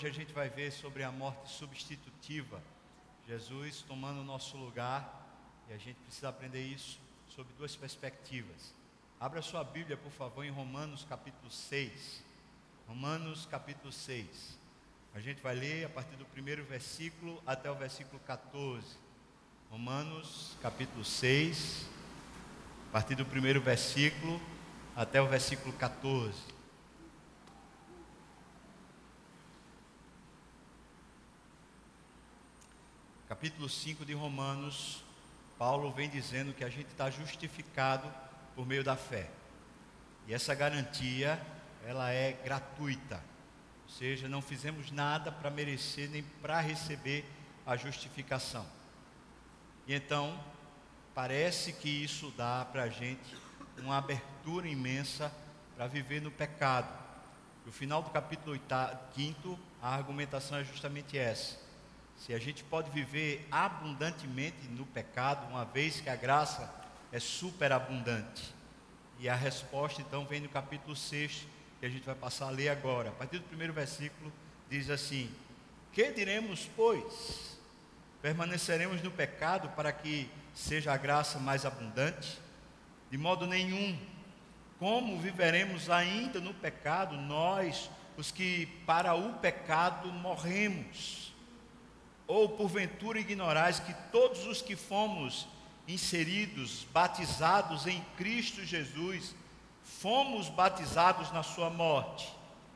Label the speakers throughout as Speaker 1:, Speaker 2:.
Speaker 1: hoje a gente vai ver sobre a morte substitutiva. Jesus tomando o nosso lugar, e a gente precisa aprender isso sob duas perspectivas. Abra sua Bíblia, por favor, em Romanos capítulo 6. Romanos capítulo 6. A gente vai ler a partir do primeiro versículo até o versículo 14. Romanos capítulo 6, a partir do primeiro versículo até o versículo 14. Capítulo 5 de Romanos, Paulo vem dizendo que a gente está justificado por meio da fé. E essa garantia, ela é gratuita. Ou seja, não fizemos nada para merecer nem para receber a justificação. E então, parece que isso dá para a gente uma abertura imensa para viver no pecado. No final do capítulo 5, a argumentação é justamente essa. Se a gente pode viver abundantemente no pecado, uma vez que a graça é superabundante. E a resposta então vem no capítulo 6, que a gente vai passar a ler agora. A partir do primeiro versículo diz assim: que diremos, pois? Permaneceremos no pecado para que seja a graça mais abundante? De modo nenhum. Como viveremos ainda no pecado, nós, os que para o pecado morremos? Ou porventura ignorais que todos os que fomos inseridos, batizados em Cristo Jesus, fomos batizados na sua morte?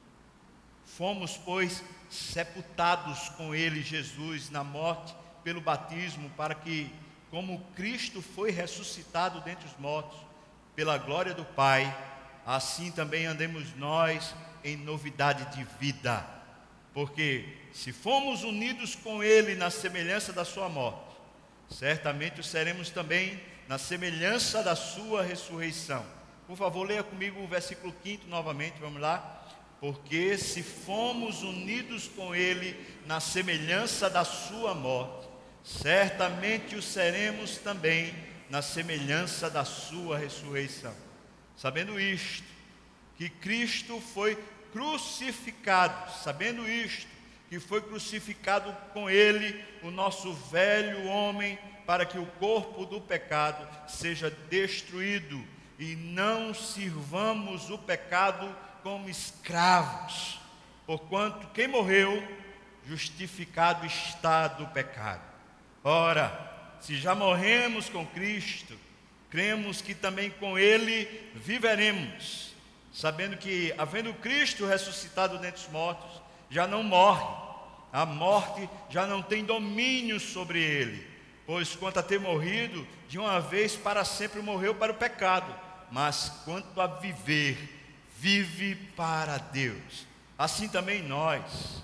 Speaker 1: Fomos, pois, sepultados com ele, Jesus, na morte pelo batismo, para que, como Cristo foi ressuscitado dentre os mortos, pela glória do Pai, assim também andemos nós em novidade de vida. Porque se fomos unidos com ele na semelhança da sua morte, certamente o seremos também na semelhança da sua ressurreição. Por favor, leia comigo o versículo 5 novamente, vamos lá. Porque se fomos unidos com ele na semelhança da sua morte, certamente o seremos também na semelhança da sua ressurreição. Sabendo isto, que Cristo foi crucificado, sabendo isto, que foi crucificado com ele o nosso velho homem, para que o corpo do pecado seja destruído, e não sirvamos o pecado como escravos, porquanto quem morreu, justificado está do pecado. Ora, se já morremos com Cristo, cremos que também com ele viveremos, sabendo que, havendo Cristo ressuscitado dentre os mortos, já não morre, a morte já não tem domínio sobre ele, pois quanto a ter morrido, de uma vez para sempre morreu para o pecado, mas quanto a viver, vive para Deus. Assim também nós,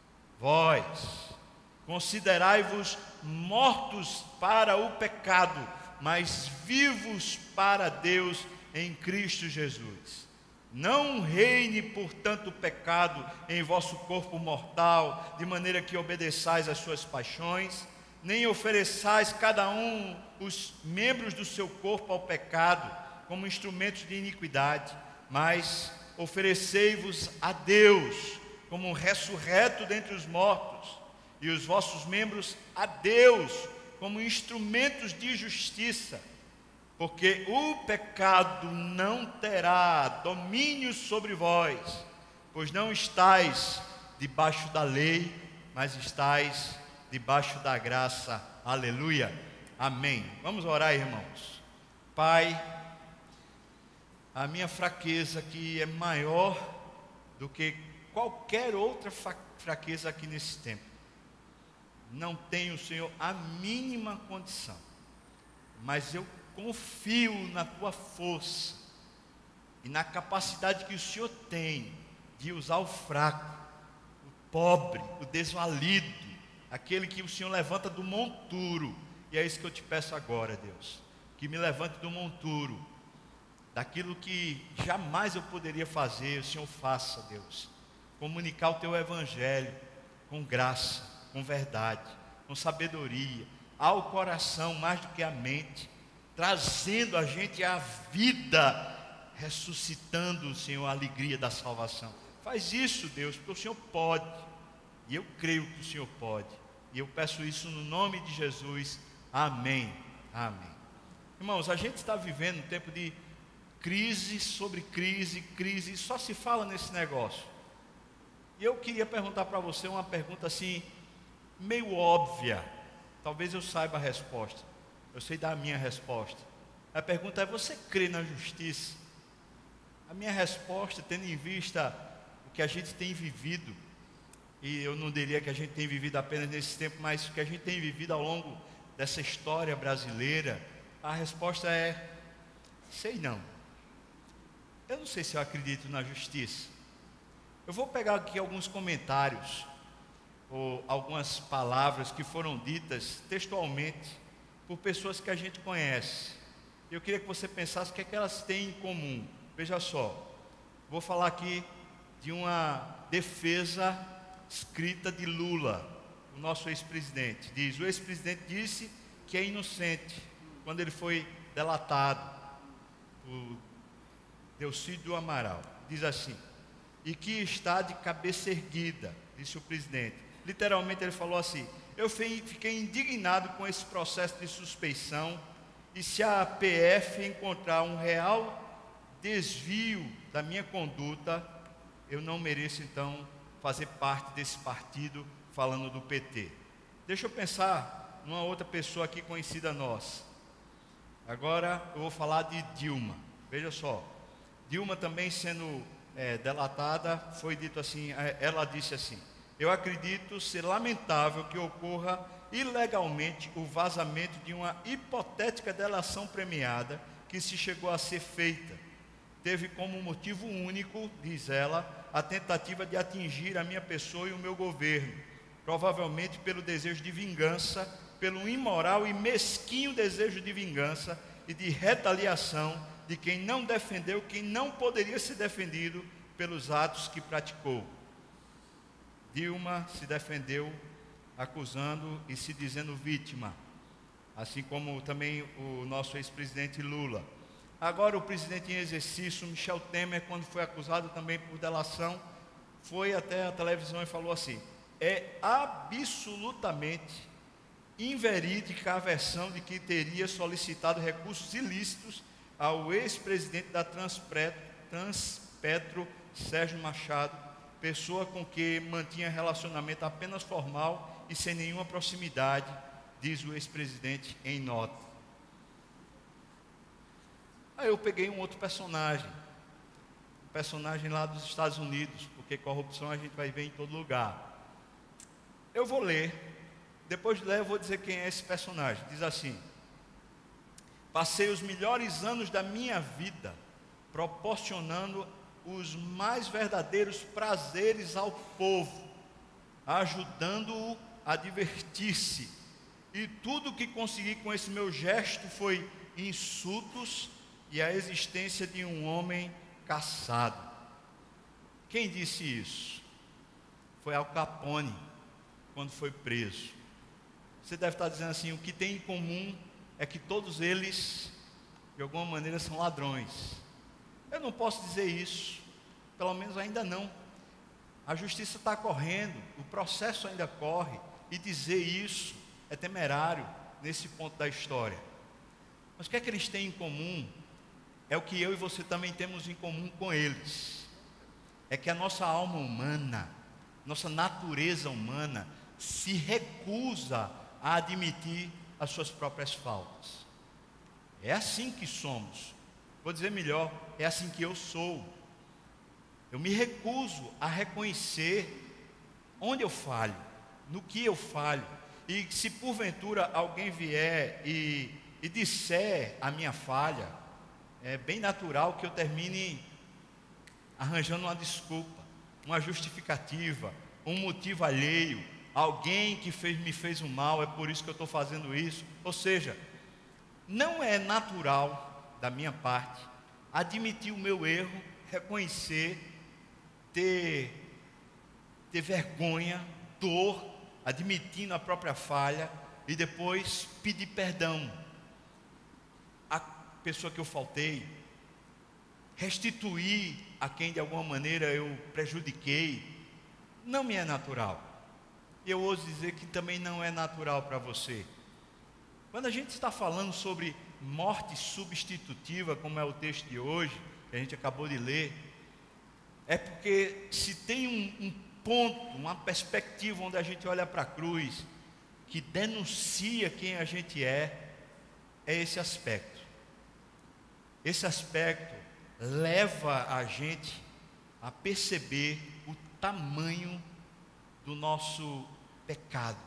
Speaker 1: vós, considerai-vos mortos para o pecado, mas vivos para Deus em Cristo Jesus. Não reine, portanto, o pecado em vosso corpo mortal, de maneira que obedeçais às suas paixões, nem ofereçais cada um os membros do seu corpo ao pecado, como instrumentos de iniquidade, mas oferecei-vos a Deus, como um ressurreto dentre os mortos, e os vossos membros a Deus, como instrumentos de justiça. Porque o pecado não terá domínio sobre vós, pois não estáis debaixo da lei, mas estáis debaixo da graça. Aleluia, amém. Vamos orar, irmãos. Pai, a minha fraqueza aqui é maior do que qualquer outra fraqueza aqui nesse tempo. Não tenho, Senhor, a mínima condição, mas eu confio na tua força e na capacidade que o Senhor tem de usar o fraco, o pobre, o desvalido, aquele que o Senhor levanta do monturo. E é isso que eu te peço agora, Deus, que me levante do monturo, daquilo que jamais eu poderia fazer, o Senhor faça, Deus. Comunicar o teu evangelho com graça, com verdade, com sabedoria, ao coração mais do que à mente, trazendo a gente à vida, ressuscitando, Senhor, a alegria da salvação. Faz isso, Deus, porque o Senhor pode. E eu creio que o Senhor pode. E eu peço isso no nome de Jesus. Amém. Amém. Irmãos, a gente está vivendo um tempo de crise sobre crise, crise. Só se fala nesse negócio. E eu queria perguntar para você uma pergunta assim, meio óbvia. Talvez eu saiba a resposta. Eu sei dar a minha resposta. A pergunta é: você crê na justiça? A minha resposta, tendo em vista o que a gente tem vivido, e eu não diria que a gente tem vivido apenas nesse tempo, mas o que a gente tem vivido ao longo dessa história brasileira, a resposta é: sei não. Eu não sei se eu acredito na justiça. Eu vou pegar aqui alguns comentários, ou algumas palavras que foram ditas textualmente por pessoas que a gente conhece. Eu queria que você pensasse o que é que elas têm em comum. Veja só, vou falar aqui de uma defesa escrita de Lula, o nosso ex-presidente. Diz: o ex-presidente disse que é inocente quando ele foi delatado por Delcídio Amaral. Diz assim: e que está de cabeça erguida, disse o presidente. Literalmente ele falou assim: eu fiquei indignado com esse processo de suspeição, e se a PF encontrar um real desvio da minha conduta, eu não mereço então fazer parte desse partido, falando do PT. Deixa eu pensar numa outra pessoa aqui conhecida nossa. Agora eu vou falar de Dilma. Veja só, Dilma também sendo delatada, foi dito assim, ela disse assim: eu acredito ser lamentável que ocorra ilegalmente o vazamento de uma hipotética delação premiada que se chegou a ser feita. Teve como motivo único, diz ela, a tentativa de atingir a minha pessoa e o meu governo, provavelmente pelo desejo de vingança, pelo imoral e mesquinho desejo de vingança e de retaliação de quem não defendeu, quem não poderia ser defendido pelos atos que praticou. Dilma se defendeu acusando e se dizendo vítima, assim como também o nosso ex-presidente Lula. Agora o presidente em exercício, Michel Temer, quando foi acusado também por delação, foi até a televisão e falou assim: é absolutamente inverídica a versão de que teria solicitado recursos ilícitos ao ex-presidente da Transpetro, Sérgio Machado, pessoa com que mantinha relacionamento apenas formal e sem nenhuma proximidade, diz o ex-presidente em nota. Aí eu peguei um outro personagem, um personagem lá dos Estados Unidos, porque corrupção a gente vai ver em todo lugar. Eu vou ler, depois de ler eu vou dizer quem é esse personagem. Diz assim: passei os melhores anos da minha vida proporcionando os mais verdadeiros prazeres ao povo, ajudando-o a divertir-se, e tudo que consegui com esse meu gesto foi insultos e a existência de um homem caçado. Quem disse isso? Foi Al Capone, quando foi preso. Você deve estar dizendo assim: o que tem em comum é que todos eles, de alguma maneira, são ladrões. Eu não posso dizer isso, pelo menos ainda não. A justiça está correndo, o processo ainda corre, e dizer isso é temerário nesse ponto da história. Mas o que é que eles têm em comum? É o que eu e você também temos em comum com eles. É que a nossa alma humana, nossa natureza humana, se recusa a admitir as suas próprias faltas. É assim que somos. Vou dizer melhor, é assim que eu sou. Eu me recuso a reconhecer onde eu falho, no que eu falho. E se porventura alguém vier e disser a minha falha, é bem natural que eu termine arranjando uma desculpa, uma justificativa, um motivo alheio, alguém que me fez um mal, é por isso que eu estou fazendo isso. Ou seja, não é natural da minha parte admitir o meu erro, reconhecer, ter vergonha, dor, admitindo a própria falha e depois pedir perdão à pessoa que eu faltei, restituir a quem de alguma maneira eu prejudiquei. Não me é natural. e eu ouso dizer que também não é natural para você. Quando a gente está falando sobre morte substitutiva, como é o texto de hoje, que a gente acabou de ler, é porque se tem um ponto, uma perspectiva onde a gente olha para a cruz, que denuncia quem a gente é esse aspecto. Esse aspecto leva a gente a perceber o tamanho do nosso pecado,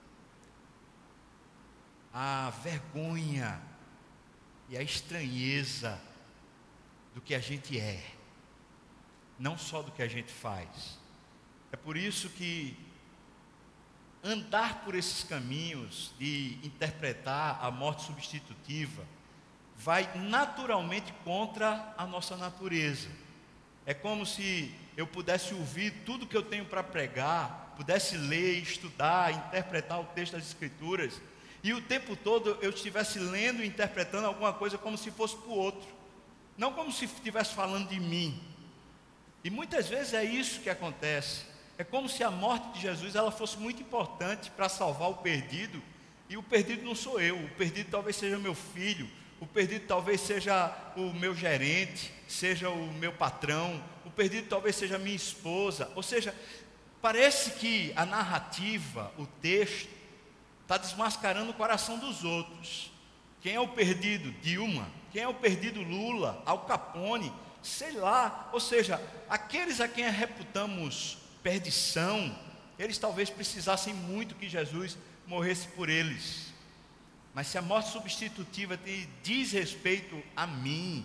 Speaker 1: a vergonha e a estranheza do que a gente é, não só do que a gente faz. É por isso que andar por esses caminhos de interpretar a morte substitutiva vai naturalmente contra a nossa natureza. É como se eu pudesse ouvir tudo que eu tenho para pregar, pudesse ler, estudar, interpretar o texto das Escrituras, e o tempo todo eu estivesse lendo e interpretando alguma coisa como se fosse para o outro, não como se estivesse falando de mim. E muitas vezes é isso que acontece. É como se a morte de Jesus ela fosse muito importante para salvar o perdido, e o perdido não sou eu, o perdido talvez seja meu filho, o perdido talvez seja o meu gerente, seja o meu patrão, o perdido talvez seja a minha esposa. Ou seja, parece que a narrativa, o texto, está desmascarando o coração dos outros. Quem é o perdido? Dilma. Quem é o perdido? Lula, Al Capone, sei lá. Ou seja, aqueles a quem reputamos perdição, eles talvez precisassem muito que Jesus morresse por eles. Mas se a morte substitutiva diz respeito a mim,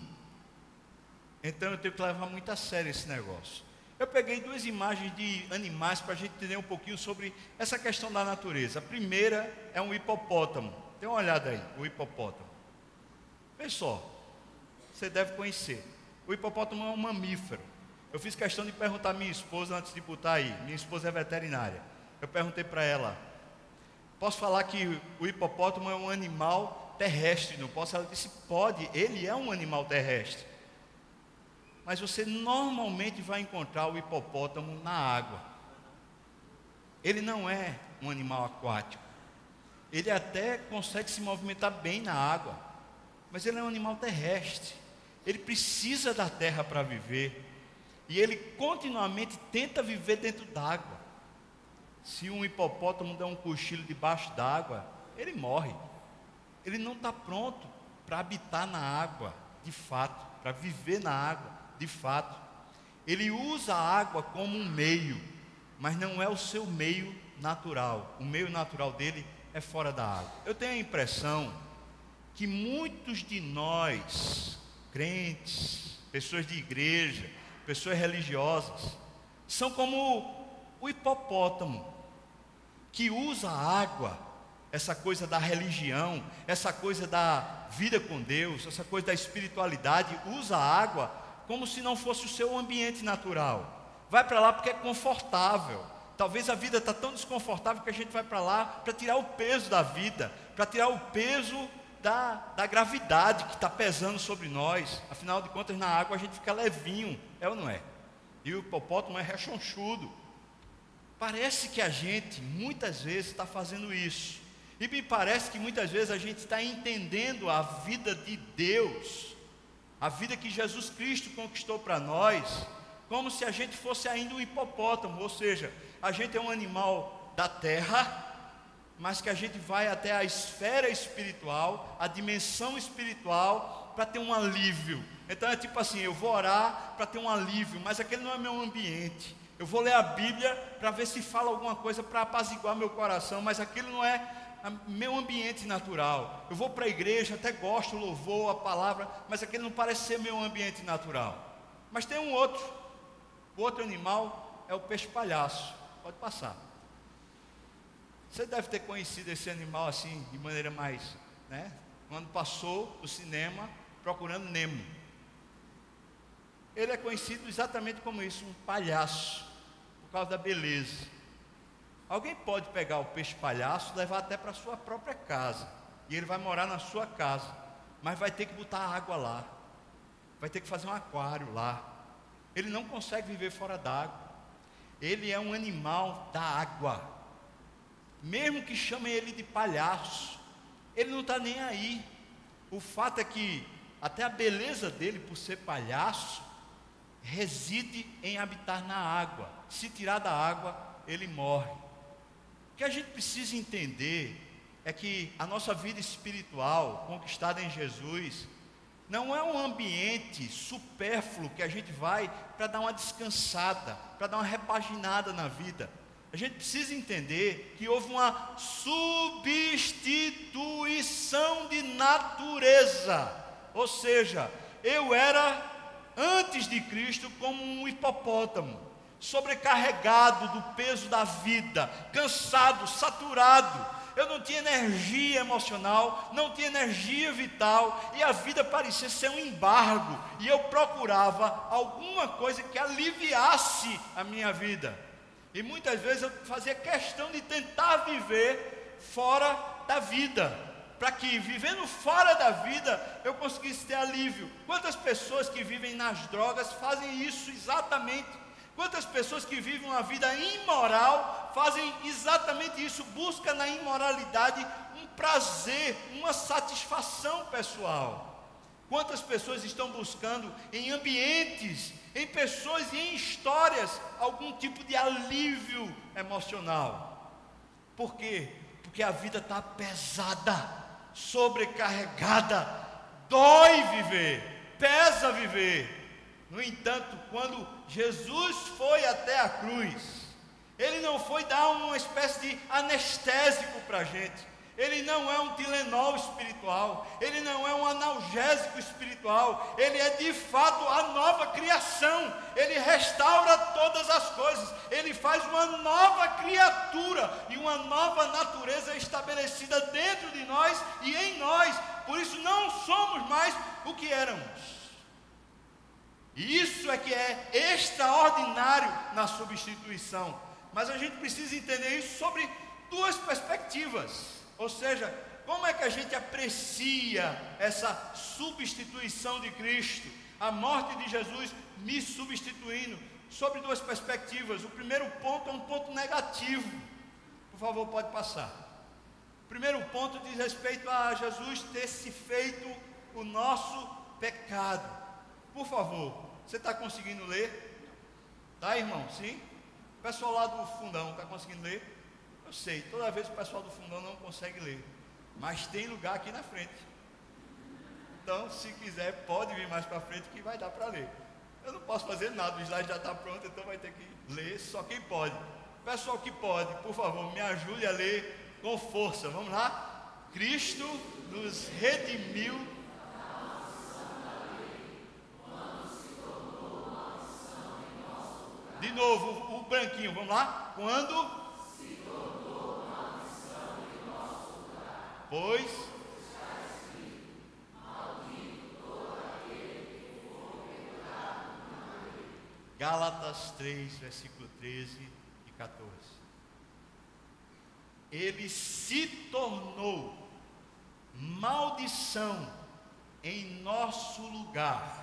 Speaker 1: então eu tenho que levar muito a sério esse negócio. Eu peguei duas imagens de animais para a gente entender um pouquinho sobre essa questão da natureza. A primeira é um hipopótamo. Dê uma olhada aí, o hipopótamo. Veja só, você deve conhecer. O hipopótamo é um mamífero. Eu fiz questão de perguntar à minha esposa antes de botar aí. Minha esposa é veterinária. Eu perguntei para ela: posso falar que o hipopótamo é um animal terrestre, não posso? Ela disse: pode, ele é um animal terrestre. Mas você normalmente vai encontrar o hipopótamo na água. Ele não é um animal aquático. Ele até consegue se movimentar bem na água, mas ele é um animal terrestre. Ele precisa da terra para viver, e ele continuamente tenta viver dentro d'água. Se um hipopótamo der um cochilo debaixo d'água, ele morre. Ele não está pronto para habitar na água, de fato, para viver na água, de fato. Ele usa a água como um meio, mas não é o seu meio natural. O meio natural dele é fora da água. Eu tenho a impressão que muitos de nós, crentes, pessoas de igreja, pessoas religiosas, são como o hipopótamo, que usa a água, essa coisa da religião, essa coisa da vida com Deus, essa coisa da espiritualidade, usa a água como se não fosse o seu ambiente natural. Vai para lá porque é confortável. Talvez a vida está tão desconfortável que a gente vai para lá para tirar o peso da vida, para tirar o peso da gravidade que está pesando sobre nós. Afinal de contas, na água a gente fica levinho, é ou não é? E o hipopótamo é rechonchudo. Parece que a gente, muitas vezes, está fazendo isso. E me parece que muitas vezes a gente está entendendo a vida de Deus, a vida que Jesus Cristo conquistou para nós, como se a gente fosse ainda um hipopótamo. Ou seja, a gente é um animal da terra, mas que a gente vai até a esfera espiritual, a dimensão espiritual, para ter um alívio. Então é tipo assim: eu vou orar para ter um alívio, mas aquele não é meu ambiente. Eu vou ler a Bíblia para ver se fala alguma coisa para apaziguar meu coração, mas aquilo não é meu ambiente natural. Eu vou para a igreja, até gosto do louvor, a palavra, mas aquele não parece ser meu ambiente natural. Mas tem um outro. O outro animal é o peixe-palhaço. Pode passar. Você deve ter conhecido esse animal assim, de maneira mais, né? Quando passou do cinema Procurando Nemo. Ele é conhecido exatamente como isso, um palhaço, por causa da beleza. Alguém pode pegar o peixe-palhaço e levar até para a sua própria casa, e ele vai morar na sua casa, mas vai ter que botar água lá, vai ter que fazer um aquário lá. Ele não consegue viver fora d'água. Ele é um animal da água. mesmo que chamem ele de palhaço, ele não está nem aí. O fato é que até a beleza dele, por ser palhaço, reside em habitar na água. Se tirar da água, ele morre. O que a gente precisa entender é que a nossa vida espiritual, conquistada em Jesus, não é um ambiente supérfluo que a gente vai para dar uma descansada, para dar uma repaginada na vida. A gente precisa entender que houve uma substituição de natureza. Ou seja, eu era, antes de Cristo, como um hipopótamo, sobrecarregado do peso da vida, cansado, saturado. Eu não tinha energia emocional, não tinha energia vital, e a vida parecia ser um embargo, e eu procurava alguma coisa que aliviasse a minha vida. E muitas vezes eu fazia questão de tentar viver fora da vida, para que vivendo fora da vida eu conseguisse ter alívio. Quantas pessoas que vivem nas drogas fazem isso exatamente? Quantas pessoas que vivem uma vida imoral fazem exatamente isso? Buscam na imoralidade um prazer, uma satisfação pessoal. Quantas pessoas estão buscando em ambientes, em pessoas e em histórias algum tipo de alívio emocional? Por quê? Porque a vida está pesada, sobrecarregada, dói viver, pesa viver. No entanto, quando Jesus foi até a cruz, Ele não foi dar uma espécie de anestésico para a gente. Ele não é um Tilenol espiritual, Ele não é um analgésico espiritual, Ele é de fato a nova criação. Ele restaura todas as coisas, Ele faz uma nova criatura e uma nova natureza estabelecida dentro de nós e em nós. Por isso não somos mais o que éramos. E isso é que é extraordinário na substituição. Mas a gente precisa entender isso sobre duas perspectivas. Ou seja, como é que a gente aprecia essa substituição de Cristo, a morte de Jesus me substituindo, sobre duas perspectivas. O primeiro ponto é um ponto negativo. Por favor, pode passar. O primeiro ponto diz respeito a Jesus ter se feito o nosso pecado. Por favor, você está conseguindo ler? Tá, irmão? Sim? O pessoal lá do fundão está conseguindo ler? Eu sei, toda vez o pessoal do fundão não consegue ler, mas tem lugar aqui na frente. Então, se quiser, pode vir mais para frente que vai dar para ler. Eu não posso fazer nada, o slide já está pronto, então vai ter que ler só quem pode. Pessoal que pode, por favor, me ajude a ler com força. Vamos lá? Cristo nos redimiu. De novo, o branquinho, vamos lá? Quando? Se tornou maldição em nosso lugar. Pois? Está escrito, maldito todo aquele que for pendurado na madeira. Gálatas 3, versículo 13 e 14. Ele se tornou maldição em nosso lugar.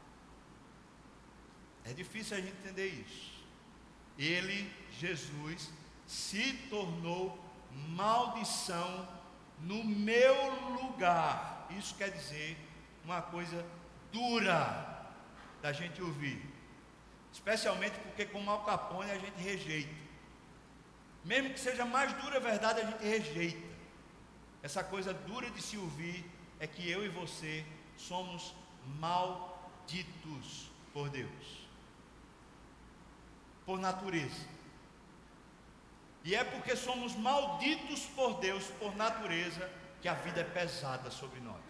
Speaker 1: É difícil a gente entender isso. Ele, Jesus, se tornou maldição no meu lugar. Isso quer dizer uma coisa dura da gente ouvir, especialmente porque com Al Capone a gente rejeita. Mesmo que seja mais dura a verdade, a gente rejeita. Essa coisa dura de se ouvir é que eu e você somos malditos por Deus, por natureza. E é porque somos malditos por Deus, por natureza, que a vida é pesada sobre nós.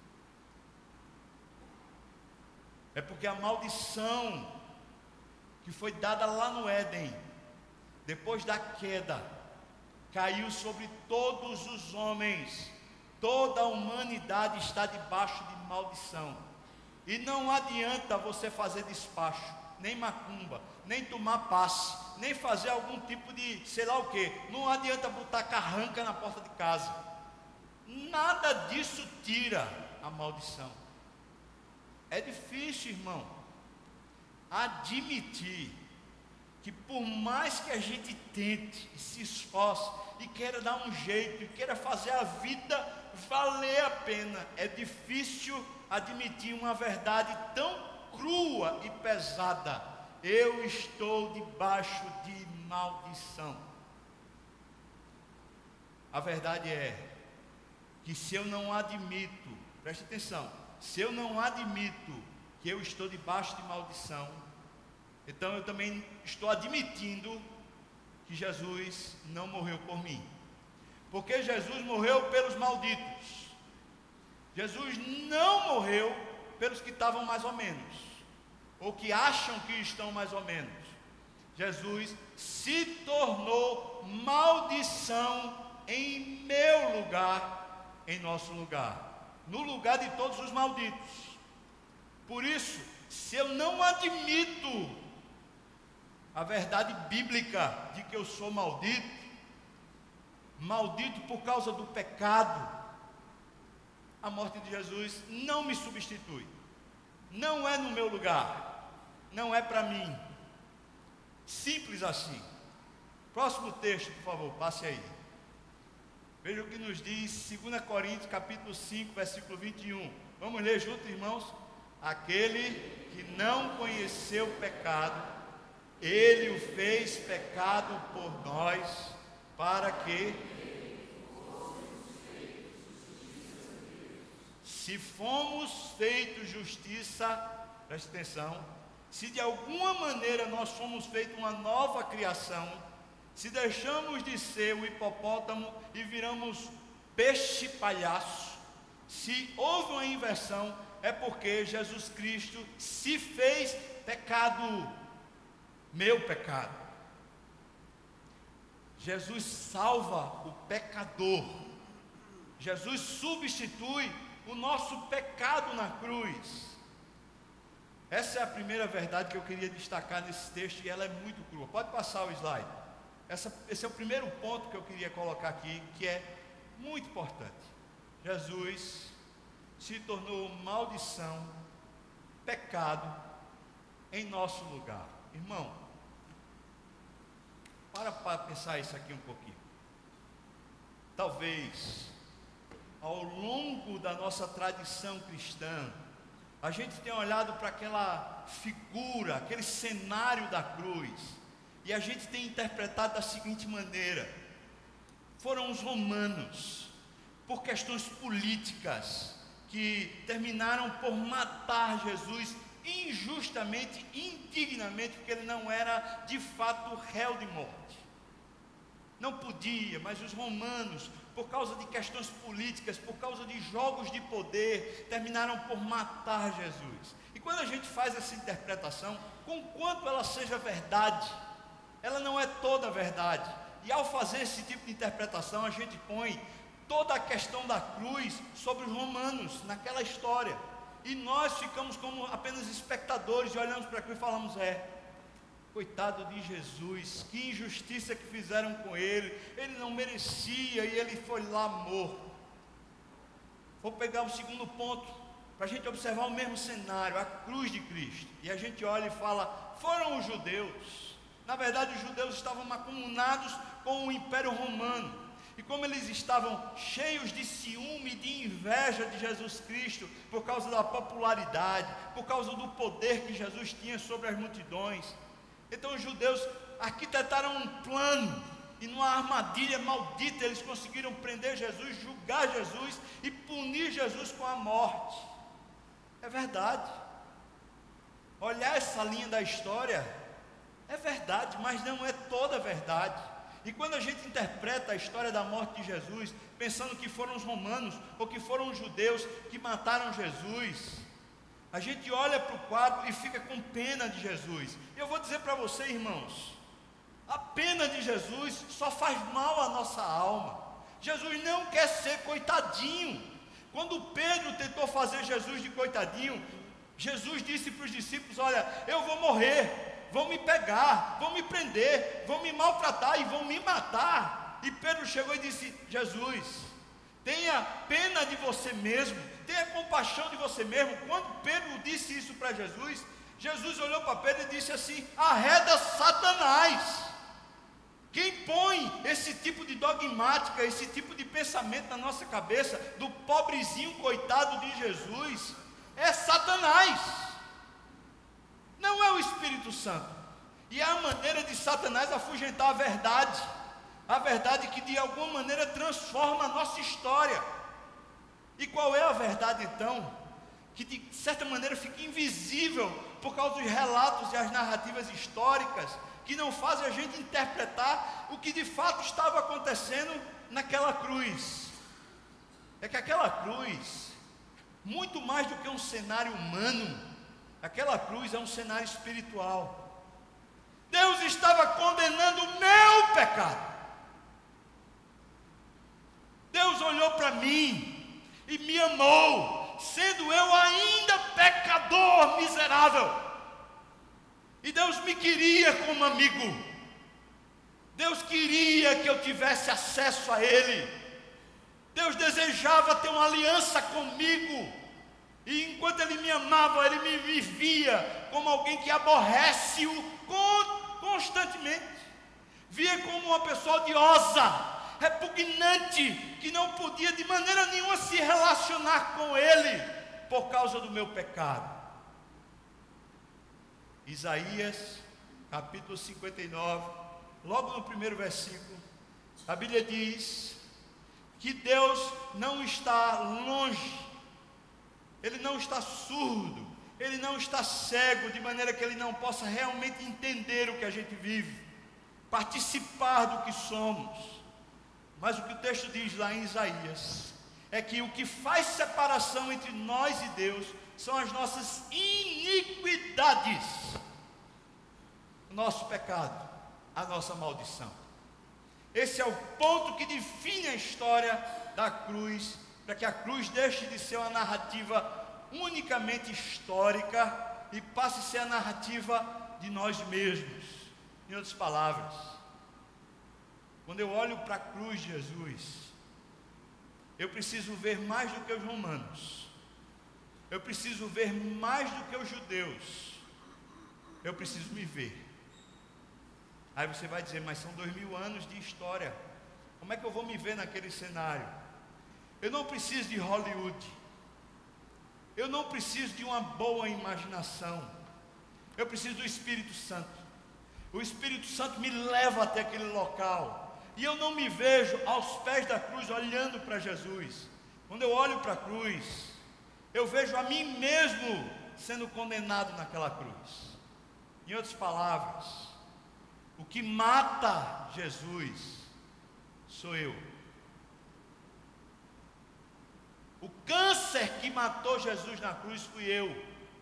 Speaker 1: É porque a maldição que foi dada lá no Éden, depois da queda, caiu sobre todos os homens. Toda a humanidade está debaixo de maldição. E não adianta você fazer despacho, nem macumba, nem tomar passe, nem fazer algum tipo de sei lá o que. Não adianta botar carranca na porta de casa. Nada disso tira a maldição. É difícil, irmão, admitir que por mais que a gente tente e se esforce e queira dar um jeito e queira fazer a vida valer a pena, é difícil admitir uma verdade tão crua e pesada: eu estou debaixo de maldição. A verdade é que se eu não admito, preste atenção, se eu não admito que eu estou debaixo de maldição, então eu também estou admitindo que Jesus não morreu por mim. Porque Jesus morreu pelos malditos. Jesus não morreu pelos que estavam mais ou menos, ou que acham que estão mais ou menos. Jesus se tornou maldição em meu lugar, em nosso lugar, no lugar de todos os malditos. Por isso, se eu não admito a verdade bíblica de que eu sou maldito por causa do pecado, a morte de Jesus não me substitui, não é no meu lugar, não é para mim. Simples assim. Próximo texto, por favor, passe aí. Veja o que nos diz 2 Coríntios capítulo 5, versículo 21. Vamos ler juntos, irmãos? Aquele que não conheceu o pecado, ele o fez pecado por nós, para que, se fomos feitos justiça, preste atenção, se de alguma maneira nós fomos feitos uma nova criação, se deixamos de ser o hipopótamo e viramos peixe palhaço, se houve uma inversão, é porque Jesus Cristo se fez pecado, meu pecado. Jesus salva o pecador. Jesus substitui o nosso pecado na cruz. Essa é a primeira verdade que eu queria destacar nesse texto, e ela é muito crua. Pode passar o slide. Esse é o primeiro ponto que eu queria colocar aqui, que é muito importante. Jesus se tornou maldição, pecado, em nosso lugar. Irmão, para pensar isso aqui um pouquinho. Talvez, ao longo da nossa tradição cristã, a gente tenha olhado para aquela figura, aquele cenário da cruz, e a gente tem interpretado da seguinte maneira: foram os romanos, por questões políticas, que terminaram por matar Jesus injustamente, indignamente, porque ele não era de fato réu de morte. Não podia, mas os romanos, por causa de questões políticas, por causa de jogos de poder, terminaram por matar Jesus. E quando a gente faz essa interpretação, conquanto ela seja verdade, ela não é toda a verdade. E ao fazer esse tipo de interpretação, a gente põe toda a questão da cruz sobre os romanos, naquela história. E nós ficamos como apenas espectadores, e olhamos para a cruz e falamos: coitado de Jesus, que injustiça que fizeram com ele não merecia, e ele foi lá morto. Vou pegar o segundo ponto, para a gente observar o mesmo cenário, a cruz de Cristo. E a gente olha e fala: foram os judeus. Na verdade, os judeus estavam mancomunados com o Império Romano. E como eles estavam cheios de ciúme, de inveja de Jesus Cristo, por causa da popularidade, por causa do poder que Jesus tinha sobre as multidões, então os judeus arquitetaram um plano, e numa armadilha maldita eles conseguiram prender Jesus, julgar Jesus e punir Jesus com a morte. É verdade. Olhar essa linha da história é verdade, mas não é toda a verdade. E quando a gente interpreta a história da morte de Jesus, pensando que foram os romanos ou que foram os judeus que mataram Jesus, a gente olha para o quadro e fica com pena de Jesus. Eu vou dizer para você, irmãos, a pena de Jesus só faz mal à nossa alma. Jesus não quer ser coitadinho. Quando Pedro tentou fazer Jesus de coitadinho, Jesus disse para os discípulos: olha, eu vou morrer, vão me pegar, vão me prender, vão me maltratar e vão me matar. E Pedro chegou e disse: Jesus, tenha pena de você mesmo, tenha compaixão de você mesmo. Quando Pedro disse isso para Jesus, Jesus olhou para Pedro e disse assim: arreda Satanás. Quem põe esse tipo de dogmática, esse tipo de pensamento na nossa cabeça, do pobrezinho coitado de Jesus, é Satanás, não é o Espírito Santo. E é a maneira de Satanás afugentar a verdade que de alguma maneira transforma a nossa história. E qual é a verdade então? Que de certa maneira fica invisível por causa dos relatos e as narrativas históricas, que não fazem a gente interpretar o que de fato estava acontecendo naquela cruz. É que aquela cruz, muito mais do que um cenário humano, aquela cruz é um cenário espiritual. Deus estava condenando o meu pecado. Deus olhou para mim e me amou, sendo eu ainda pecador miserável. E Deus me queria como amigo. Deus queria que eu tivesse acesso a Ele. Deus desejava ter uma aliança comigo. E enquanto Ele me amava, Ele me via como alguém que aborrece-o constantemente. Via como uma pessoa odiosa, repugnante, que não podia de maneira nenhuma se relacionar com Ele por causa do meu pecado. Isaías, capítulo 59, logo no primeiro versículo, a Bíblia diz que Deus não está longe, Ele não está surdo, Ele não está cego, de maneira que Ele não possa realmente entender o que a gente vive, participar do que somos. Mas o que o texto diz lá em Isaías é que o que faz separação entre nós e Deus são as nossas iniquidades, o nosso pecado, a nossa maldição. Esse é o ponto que define a história da cruz, para que a cruz deixe de ser uma narrativa unicamente histórica e passe a ser a narrativa de nós mesmos. Em outras palavras, quando eu olho para a cruz de Jesus, eu preciso ver mais do que os romanos. Eu preciso ver mais do que os judeus. Eu preciso me ver. Aí você vai dizer, mas são 2000 anos de história. Como é que eu vou me ver naquele cenário? Eu não preciso de Hollywood. Eu não preciso de uma boa imaginação. Eu preciso do Espírito Santo. O Espírito Santo me leva até aquele local. E eu não me vejo aos pés da cruz olhando para Jesus. Quando eu olho para a cruz, eu vejo a mim mesmo sendo condenado naquela cruz. Em outras palavras, o que mata Jesus sou eu. O câncer que matou Jesus na cruz fui eu.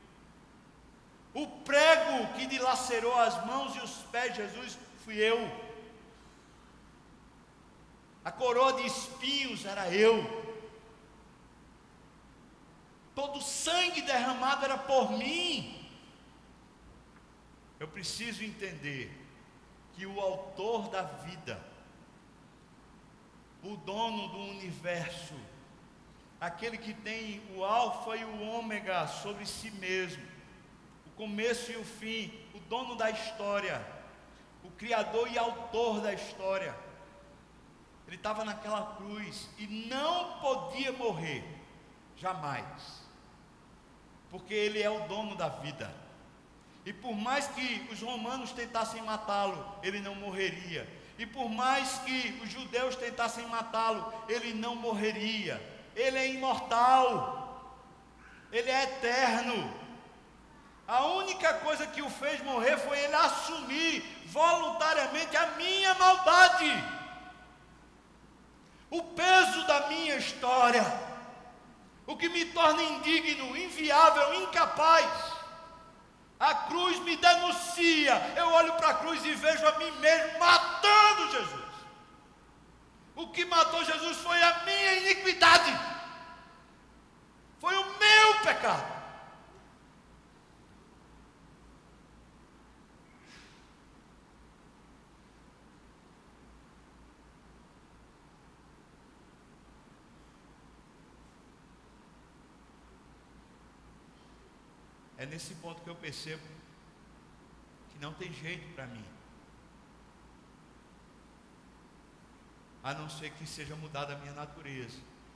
Speaker 1: O prego que dilacerou as mãos e os pés de Jesus fui eu. A coroa de espinhos era eu. Todo o sangue derramado era por mim. Eu preciso entender que o autor da vida, o dono do universo, aquele que tem o alfa e o ômega sobre si mesmo, o começo e o fim, o dono da história, o criador e autor da história, ele estava naquela cruz e não podia morrer, jamais. Porque ele é o dono da vida. E por mais que os romanos tentassem matá-lo, ele não morreria. E por mais que os judeus tentassem matá-lo, ele não morreria. Ele é imortal. Ele é eterno. A única coisa que o fez morrer foi ele assumir voluntariamente a minha maldade, o peso da minha história, o que me torna indigno, inviável, incapaz. A cruz me denuncia. Eu olho para a cruz e vejo a mim mesmo matando Jesus. O que matou Jesus foi a minha iniquidade, foi o meu pecado. é nesse ponto que eu percebo que não tem jeito para mim, a não ser que seja mudada a minha natureza.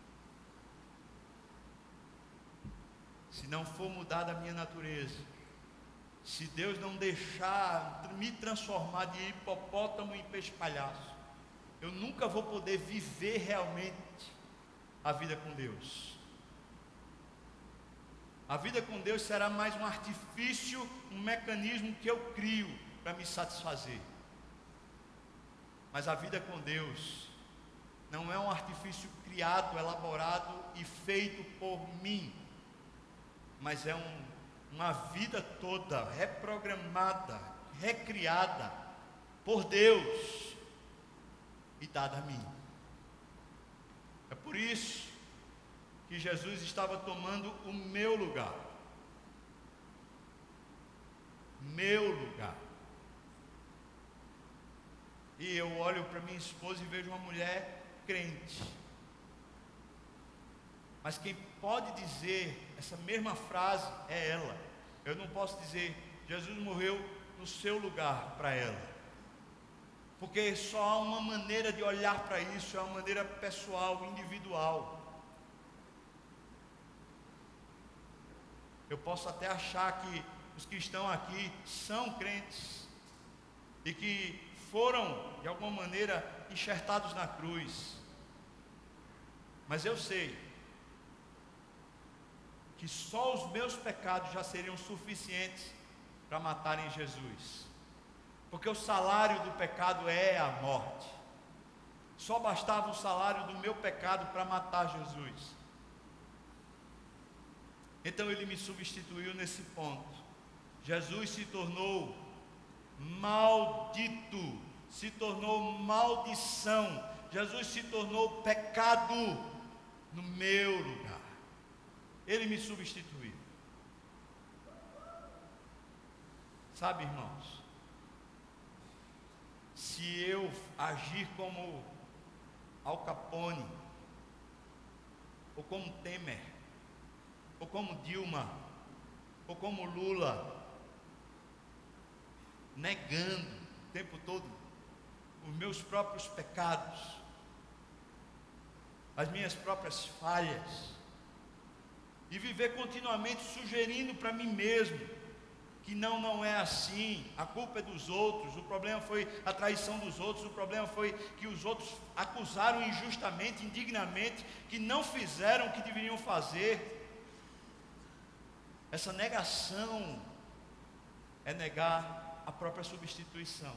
Speaker 1: Se não for mudada a minha natureza, se Deus não deixar me transformar de hipopótamo em peixe-palhaço, eu nunca vou poder viver realmente a vida com Deus. A vida com Deus será mais um artifício, um mecanismo que eu crio para me satisfazer. Mas a vida com Deus não é um artifício criado, elaborado e feito por mim, mas é uma vida toda reprogramada, recriada por Deus e dada a mim. É por isso que Jesus estava tomando o meu lugar. Meu lugar. E eu olho para minha esposa e vejo uma mulher crente. Mas quem pode dizer essa mesma frase é ela. Eu não posso dizer, Jesus morreu no seu lugar para ela. Porque só há uma maneira de olhar para isso, é uma maneira pessoal, individual. Eu posso até achar que os que estão aqui são crentes e que foram, de alguma maneira, enxertados na cruz. Mas eu sei que só os meus pecados já seriam suficientes para matarem Jesus. Porque o salário do pecado é a morte. Só bastava o salário do meu pecado para matar Jesus. Então ele me substituiu nesse ponto. Jesus se tornou maldito, se tornou maldição. Jesus se tornou pecado no meu lugar. Ele me substituiu. Sabe, irmãos, se eu agir como Al Capone, ou como Temer, ou como Dilma, ou como Lula, negando o tempo todo os meus próprios pecados, as minhas próprias falhas, e viver continuamente sugerindo para mim mesmo que não é assim, a culpa é dos outros, o problema foi a traição dos outros, o problema foi que os outros acusaram injustamente, indignamente, que não fizeram o que deveriam fazer. Essa negação é negar a própria substituição.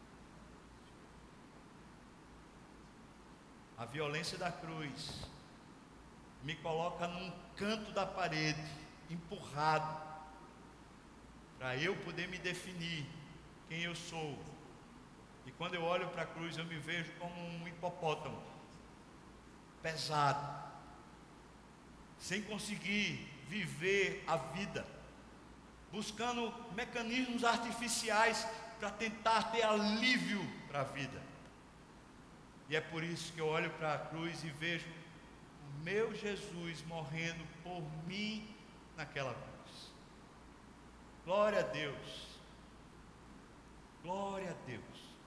Speaker 1: A violência da cruz me coloca num canto da parede, empurrado, para eu poder me definir quem eu sou. E quando eu olho para a cruz, eu me vejo como um hipopótamo, pesado, sem conseguir viver a vida, buscando mecanismos artificiais para tentar ter alívio para a vida. E é por isso que eu olho para a cruz e vejo o meu Jesus morrendo por mim naquela cruz. Glória a Deus. Glória a Deus.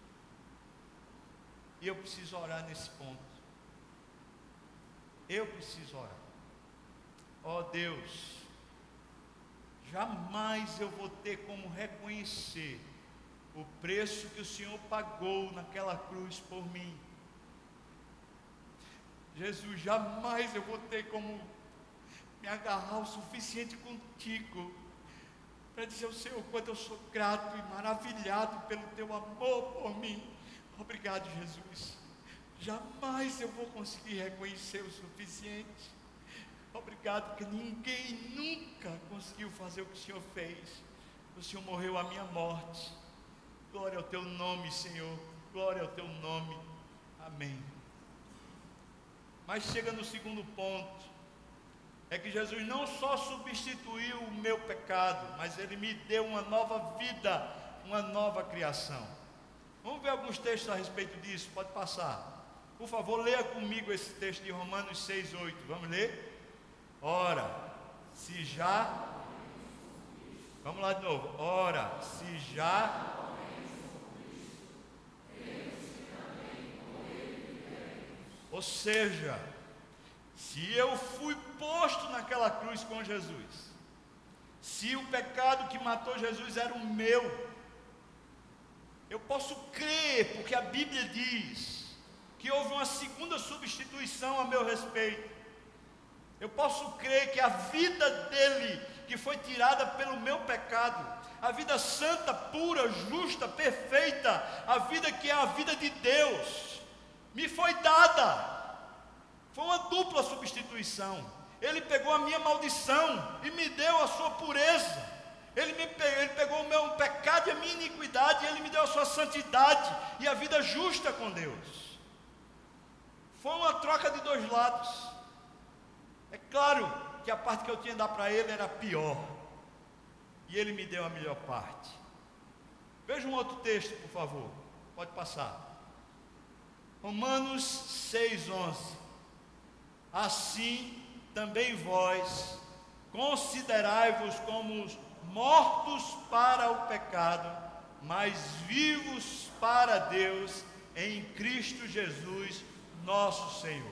Speaker 1: E eu preciso orar nesse ponto. Eu preciso orar. Ó Deus, jamais eu vou ter como reconhecer o preço que o Senhor pagou naquela cruz por mim. Jesus, jamais eu vou ter como me agarrar o suficiente contigo para dizer ao Senhor quanto eu sou grato e maravilhado pelo teu amor por mim. Obrigado, Jesus. Jamais eu vou conseguir reconhecer o suficiente. Obrigado, porque ninguém nunca conseguiu fazer o que o Senhor fez. O Senhor morreu a minha morte. Glória ao teu nome, Senhor. Glória ao teu nome. Amém. Mas chega no segundo ponto. É que Jesus não só substituiu o meu pecado, mas Ele me deu uma nova vida, uma nova criação. Vamos ver alguns textos a respeito disso? Pode passar. Por favor, leia comigo esse texto de Romanos 6:8. Vamos ler? Ora, se já Vamos lá de novo. Ora, se já... Ou seja, se eu fui posto naquela cruz com Jesus, se o pecado que matou Jesus era o meu, eu posso crer, porque a Bíblia diz que houve uma segunda substituição a meu respeito. Eu posso crer que a vida dele, que foi tirada pelo meu pecado, a vida santa, pura, justa, perfeita, a vida que é a vida de Deus, me foi dada. Foi uma dupla substituição. Ele pegou a minha maldição e me deu a sua pureza. Ele pegou o meu pecado e a minha iniquidade, e Ele me deu a sua santidade e a vida justa com Deus. Foi uma troca de dois lados. É claro que a parte que eu tinha de dar para Ele era pior, e Ele me deu a melhor parte. Veja um outro texto, por favor. Pode passar. Romanos 6:11. Assim também vós considerai-vos como mortos para o pecado, mas vivos para Deus em Cristo Jesus, nosso Senhor.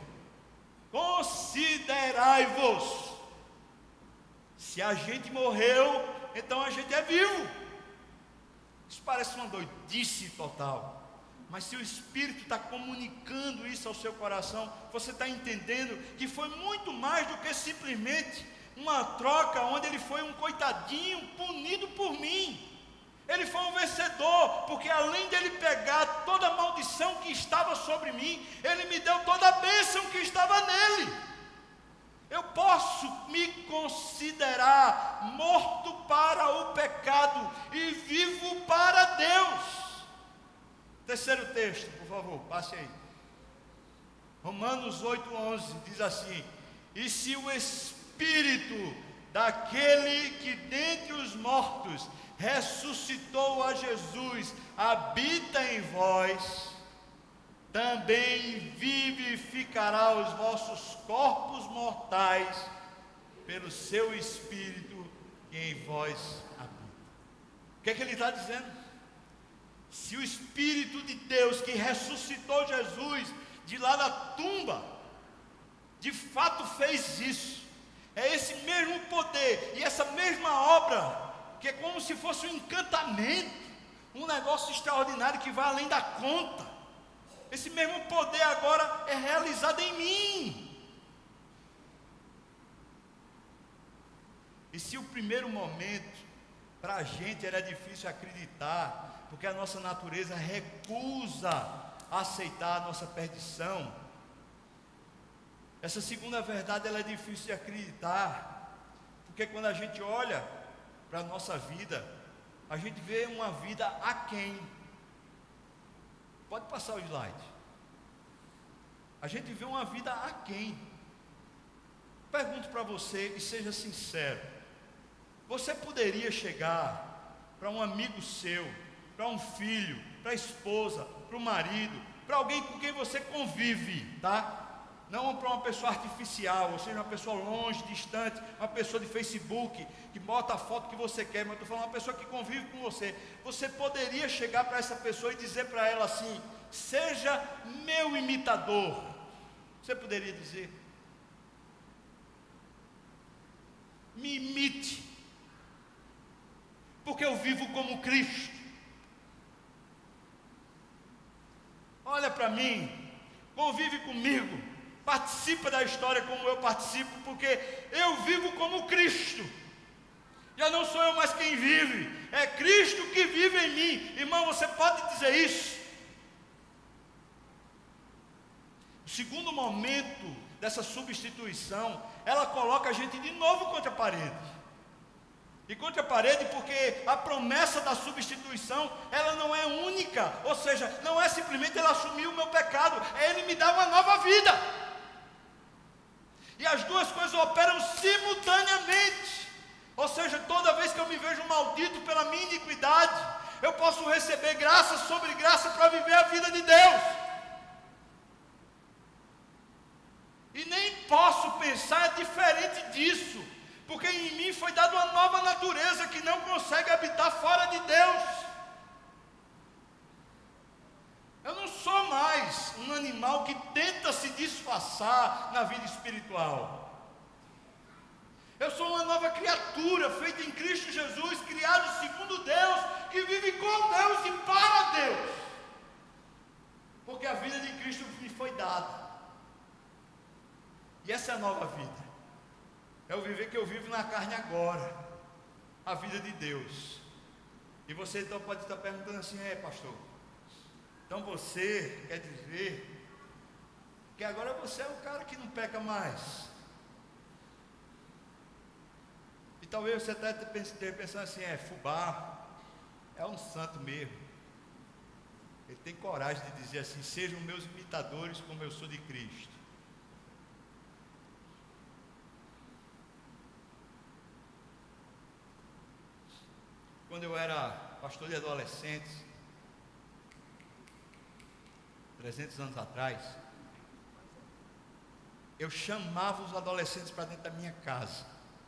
Speaker 1: Considerai-vos. Se a gente morreu, então a gente é vivo. Isso parece uma doidice total. Mas se o Espírito está comunicando isso ao seu coração, você está entendendo que foi muito mais do que simplesmente uma troca onde ele foi um coitadinho punido por mim. Ele foi um vencedor, porque além dele pegar toda a maldição que estava sobre mim, ele me deu toda a bênção que estava nele. Eu posso me considerar morto para o pecado e vivo para Deus. Terceiro texto, por favor, passe aí. Romanos 8:11 diz assim: e se o Espírito daquele que dentre os mortos ressuscitou a Jesus habita em vós, também vivificará os vossos corpos mortais pelo seu Espírito que em vós habita. O que é que ele está dizendo? Se o Espírito de Deus que ressuscitou Jesus de lá da tumba, de fato fez isso, é esse mesmo poder e essa mesma obra, que é como se fosse um encantamento, um negócio extraordinário que vai além da conta. Esse mesmo poder agora é realizado em mim. E se o primeiro momento para a gente era difícil acreditar, porque a nossa natureza recusa aceitar a nossa perdição, essa segunda verdade ela é difícil de acreditar, porque quando a gente olha para a nossa vida, a gente vê uma vida aquém. Pode passar o slide. A gente vê uma vida aquém. Pergunto para você e seja sincero: você poderia chegar para um amigo seu, para um filho, para a esposa, para o marido, para alguém com quem você convive, tá? Não para uma pessoa artificial, ou seja, uma pessoa longe, distante, uma pessoa de Facebook, que bota a foto que você quer, mas eu estou falando uma pessoa que convive com você. Você poderia chegar para essa pessoa e dizer para ela assim: seja meu imitador. Você poderia dizer: me imite, porque eu vivo como Cristo. Olha para mim, convive comigo, participa da história como eu participo, porque eu vivo como Cristo. Já não sou eu mais quem vive, é Cristo que vive em mim. Irmão, você pode dizer isso? O segundo momento dessa substituição, ela coloca a gente de novo contra a parede. E contra a parede porque a promessa da substituição, ela não é única, ou seja, não é simplesmente ele assumir o meu pecado, é ele me dar uma nova vida. E as duas coisas operam simultaneamente. Ou seja, toda vez que eu me vejo maldito pela minha iniquidade, eu posso receber graça sobre graça para viver a vida de Deus. E nem posso pensar diferente disso, porque em mim foi dada uma nova natureza que não consegue habitar fora de Deus. Eu não sou mais um animal que tenta se disfarçar na vida espiritual. Eu sou uma nova criatura, feita em Cristo Jesus, criado segundo Deus, que vive com Deus e para Deus. Porque a vida de Cristo me foi dada. E essa é a nova vida. É o viver que eu vivo na carne agora. A vida de Deus. E você então pode estar perguntando assim: pastor, então você quer dizer que agora você é o cara que não peca mais? E talvez você até esteja pensando assim: Fubá é um santo mesmo. Ele tem coragem de dizer assim: sejam meus imitadores como eu sou de Cristo. Quando eu era pastor de adolescentes, 300 anos atrás, eu chamava os adolescentes para dentro da minha casa.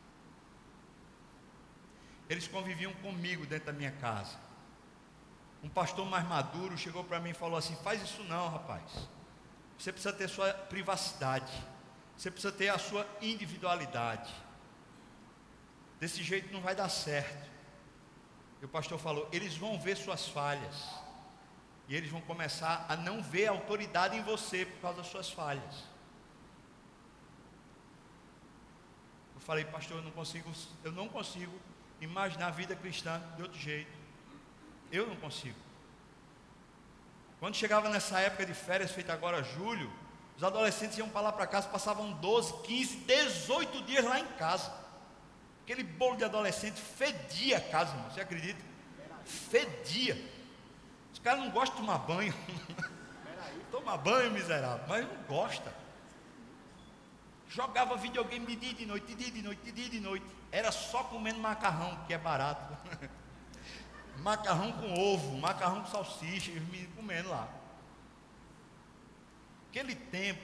Speaker 1: Eles conviviam comigo dentro da minha casa. Um pastor mais maduro chegou para mim e falou assim: faz isso não, rapaz. Você precisa ter sua privacidade. Você precisa ter a sua individualidade. Desse jeito não vai dar certo. E o pastor falou: eles vão ver suas falhas. E eles vão começar a não ver autoridade em você por causa das suas falhas. Eu falei: pastor, eu não consigo imaginar a vida cristã de outro jeito. Eu não consigo. Quando chegava nessa época de férias, feita agora julho, os adolescentes iam para lá para casa, passavam 12, 15, 18 dias lá em casa. Aquele bolo de adolescente fedia a casa, irmão, você acredita? Fedia. Os caras não gostam de tomar banho. Toma banho, miserável, mas não gosta. Jogava videogame de dia e de noite, de dia e de noite, de dia e de noite. Era só comendo macarrão, que é barato. Macarrão com ovo, macarrão com salsicha, e os meninos comendo lá. Aquele tempo,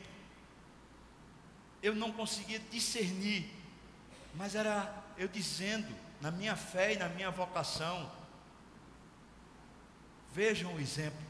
Speaker 1: eu não conseguia discernir, mas era eu dizendo, na minha fé e na minha vocação: vejam o exemplo,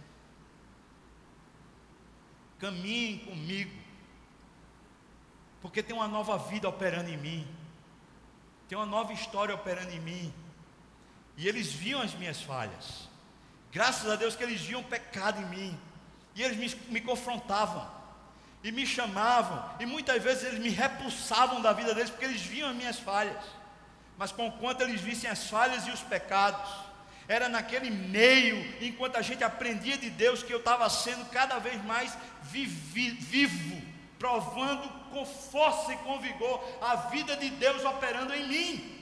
Speaker 1: caminhem comigo, porque tem uma nova vida operando em mim, tem uma nova história operando em mim. E eles viam as minhas falhas, graças a Deus que eles viam pecado em mim, e eles me confrontavam, e me chamavam, e muitas vezes eles me repulsavam da vida deles, porque eles viam as minhas falhas. Mas conquanto eles vissem as falhas e os pecados, era naquele meio, enquanto a gente aprendia de Deus, que eu estava sendo cada vez mais vivo, provando com força e com vigor a vida de Deus operando em mim.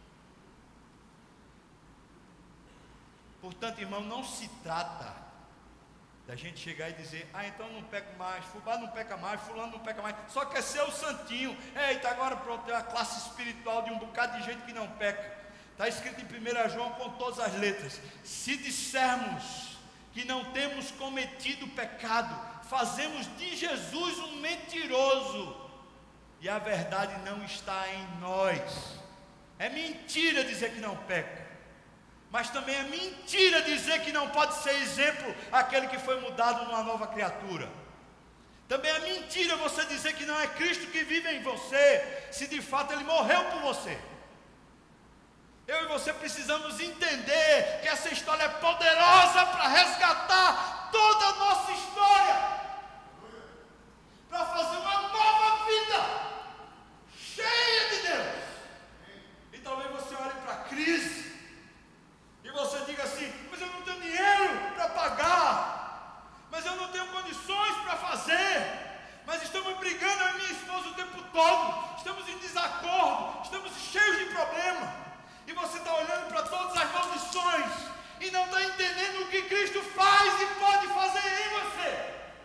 Speaker 1: Portanto, irmão, não se trata da gente chegar e dizer: então não peco mais, Fubá não peca mais, fulano não peca mais, só quer ser o santinho. Eita, agora pronto, tem uma classe espiritual de um bocado de gente que não peca. Está escrito em 1 João com todas as letras: se dissermos que não temos cometido pecado, fazemos de Jesus um mentiroso, e a verdade não está em nós. É mentira dizer que não peca, mas também é mentira dizer que não pode ser exemplo aquele que foi mudado numa nova criatura. Também é mentira você dizer que não é Cristo que vive em você, se de fato Ele morreu por você. Eu e você precisamos entender que essa história é poderosa para resgatar toda a nossa história, para fazer uma nova vida cheia de Deus. E talvez você olhe para a crise e você diga assim: mas eu não tenho dinheiro para pagar, mas eu não tenho condições para fazer, mas estamos brigando, eu e minha esposa, o tempo todo, estamos em desacordo, estamos cheios de problema. E você está olhando para todas as maldições e não está entendendo o que Cristo faz e pode fazer em você.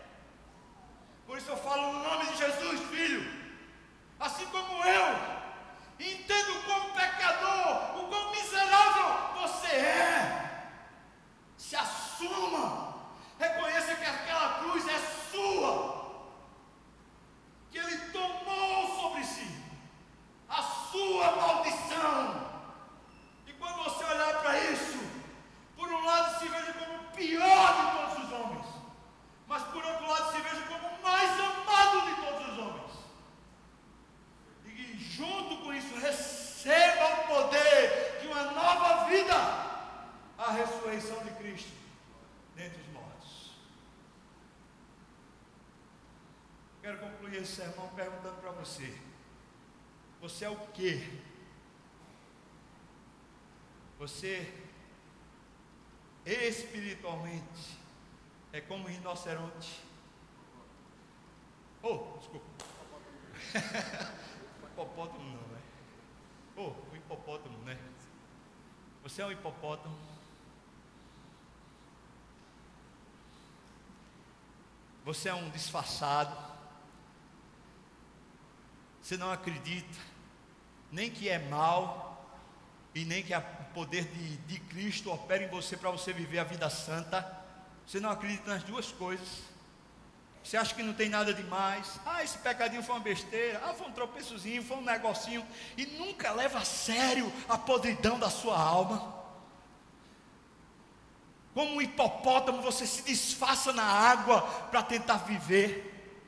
Speaker 1: Quero concluir esse sermão perguntando para você: você é o quê? Você espiritualmente é como um rinoceronte. Oh, desculpa. Hipopótamo não, né? Oh, o hipopótamo, né? Você é um hipopótamo. Você é um disfarçado. Você não acredita nem que é mal e nem que o poder de Cristo opera em você para você viver a vida santa. Você não acredita nas duas coisas. Você acha que não tem nada demais. Esse pecadinho foi uma besteira. Foi um tropeçozinho, foi um negocinho. E nunca leva a sério a podridão da sua alma. Como um hipopótamo, você se disfarça na água para tentar viver.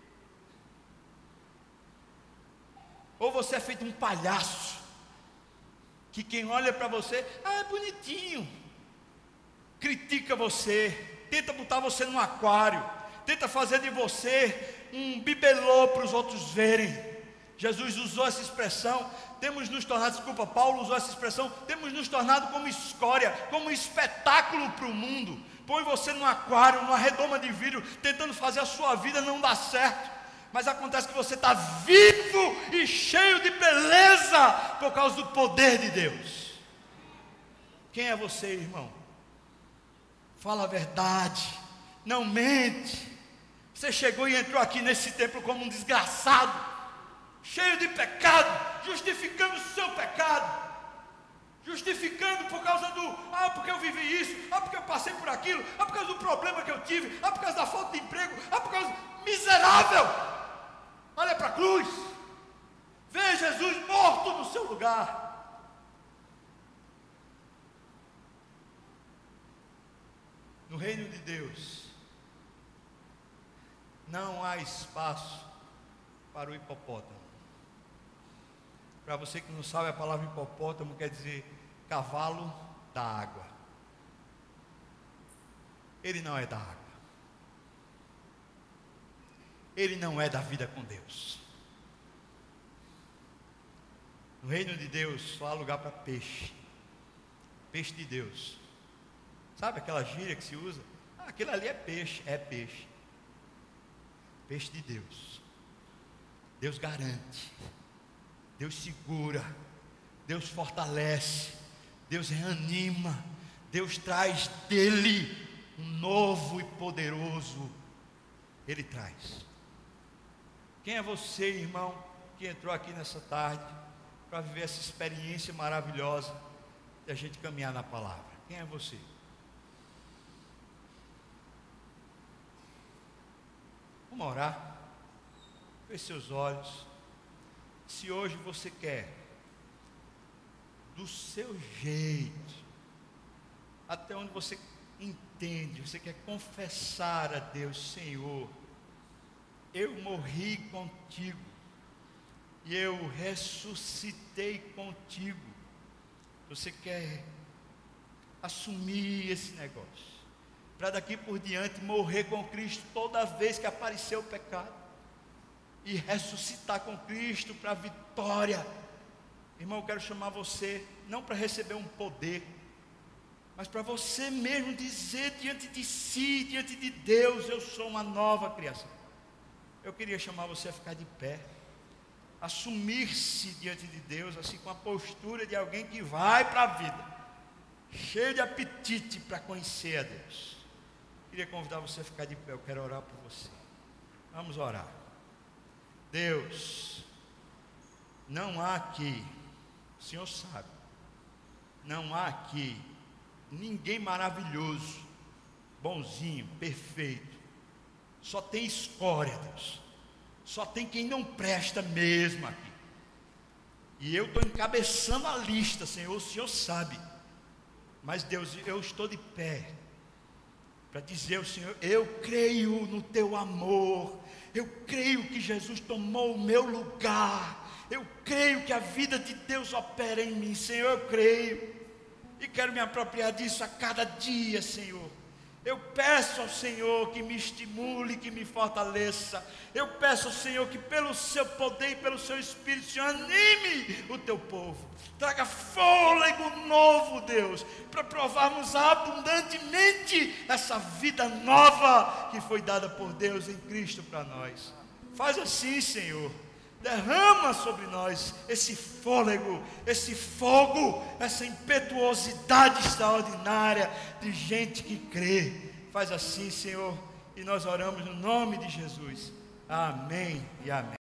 Speaker 1: Ou você é feito um palhaço, que quem olha para você, é bonitinho, critica você, tenta botar você num aquário, tenta fazer de você um bibelô para os outros verem. Jesus usou essa expressão, Paulo usou essa expressão, temos nos tornado como escória, como um espetáculo para o mundo. Põe você num aquário, numa redoma de vidro, tentando fazer a sua vida não dar certo. Mas acontece que você está vivo e cheio de beleza por causa do poder de Deus. Quem é você, irmão? Fala a verdade, não mente. Você chegou e entrou aqui nesse templo como um desgraçado, cheio de pecado, justificando o seu pecado, justificando por causa porque eu vivi isso, porque eu passei por aquilo, por causa do problema que eu tive, por causa da falta de emprego, por causa... Miserável! Olha para a cruz, vê Jesus morto no seu lugar. No reino de Deus não há espaço para o hipopótamo. Para você que não sabe, a palavra hipopótamo quer dizer cavalo da água. Ele não é da água. Ele não é da vida com Deus. No reino de Deus só há lugar para peixe. Peixe de Deus. Sabe aquela gíria que se usa? Aquilo ali é peixe. É peixe. Peixe de Deus. Deus garante. Deus segura. Deus fortalece. Deus reanima. Deus traz dele um novo e poderoso. Ele traz. Quem é você, irmão, que entrou aqui nessa tarde para viver essa experiência maravilhosa de a gente caminhar na palavra? Quem é você? Vamos orar. Feche seus olhos. Se hoje você quer, do seu jeito, até onde você entende, você quer confessar a Deus: Senhor, eu morri contigo e eu ressuscitei contigo. Você quer assumir esse negócio, para daqui por diante morrer com Cristo toda vez que aparecer o pecado, e ressuscitar com Cristo para a vitória. Irmão, eu quero chamar você, não para receber um poder, mas para você mesmo dizer diante de si, diante de Deus: eu sou uma nova criação. Eu queria chamar você a ficar de pé, assumir-se diante de Deus, assim, com a postura de alguém que vai para a vida, cheio de apetite para conhecer a Deus. Queria convidar você a ficar de pé, eu quero orar por você. Vamos orar. Deus, não há aqui, o Senhor sabe, não há aqui ninguém maravilhoso, bonzinho, perfeito. Só tem escória, Deus. Só tem quem não presta mesmo aqui. E eu estou encabeçando a lista, Senhor, o Senhor sabe. Mas Deus, eu estou de pé para dizer ao Senhor: eu creio no teu amor. Eu creio que Jesus tomou o meu lugar. Eu creio que a vida de Deus opera em mim, Senhor, eu creio. E quero me apropriar disso a cada dia, Senhor. Eu peço ao Senhor que me estimule, que me fortaleça. Eu peço ao Senhor que pelo seu poder e pelo seu Espírito, Senhor, anime o teu povo. Traga fôlego novo, Deus, para provarmos abundantemente essa vida nova que foi dada por Deus em Cristo para nós. Faz assim, Senhor. Derrama sobre nós esse fôlego, esse fogo, essa impetuosidade extraordinária de gente que crê. Faz assim, Senhor, e nós oramos no nome de Jesus. Amém e amém.